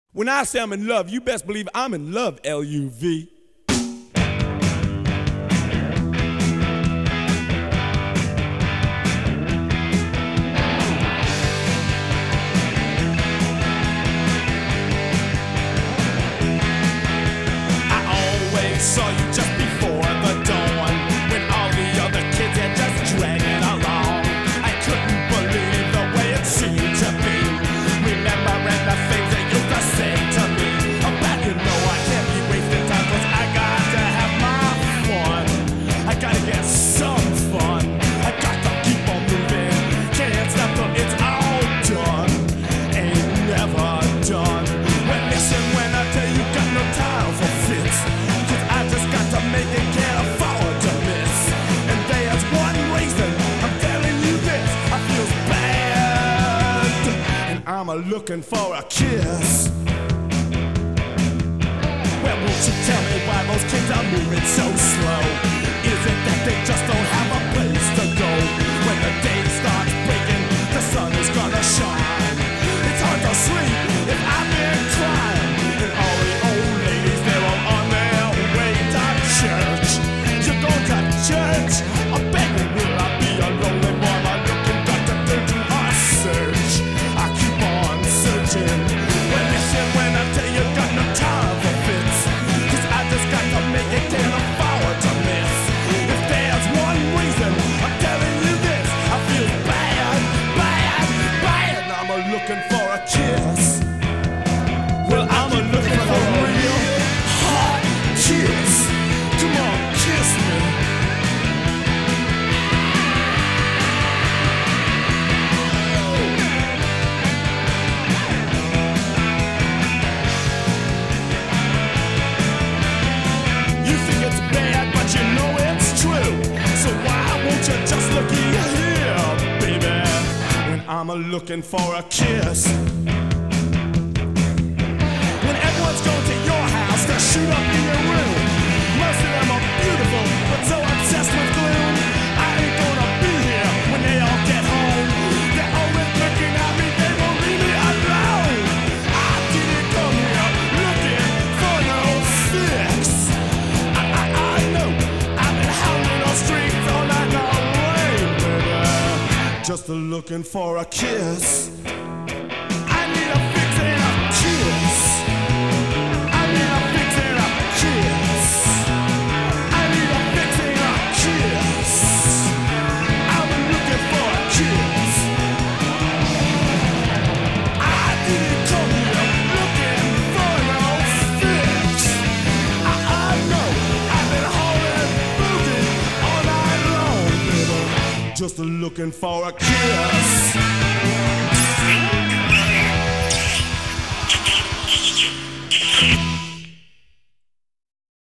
When I say I'm in love, you best believe I'm in love, L-U-V. I always saw you just before the dawn, when all the other kids had just dragging along. I couldn't believe the way it seemed to be, remembering the things that you used to say to me about, you know, I can't be wasting time, 'cause I got to have my fun. I gotta get some fun. I got to keep on moving. Can't stop till it's all done. Ain't never done. Well, listen when I tell you, got no time for fits, 'cause I just got to make it, can't afford to miss. And there's one reason I'm telling you this, I feel bad, and I'm looking for a kiss. Well, won't you tell me why those kids are moving so slow? Is it that they just don't have a place to go? When the day starts breaking, the sun is gonna shine. It's hard to sleep if I've been crying. And all the old ladies, they're all on their way to church. You go to church? I'm begging, will I be a lonely boy? I'm looking, got to do a search. I keep on searching. Well, listen when I tell you, got no time for fits, 'cause I just got to make it, can't afford to miss. If there's one reason I'm telling you this, I feel bad, bad, bad, and I'm looking for a kiss. Well, I'm looking for a real hot kiss. Come on, kiss me. You think it's bad, but you know it's true. So why won't you just look here, baby, when I'm looking for a kiss? When everyone's going to your house to shoot up in your room, most of them are beautiful, but so obsessed with gloom. I ain't gonna be here when they all get home. They're always looking at me, they won't leave me alone. I didn't come here looking for no fix. I know I've been hounding on streets all night long, baby, just looking for a kiss. I need a fix and a kiss. I need a fix and a kiss. I need a fix and a kiss. I'm looking for a kiss. I didn't come here looking for no fix. I know I've been holding booty all night long, baby, just looking for a kiss.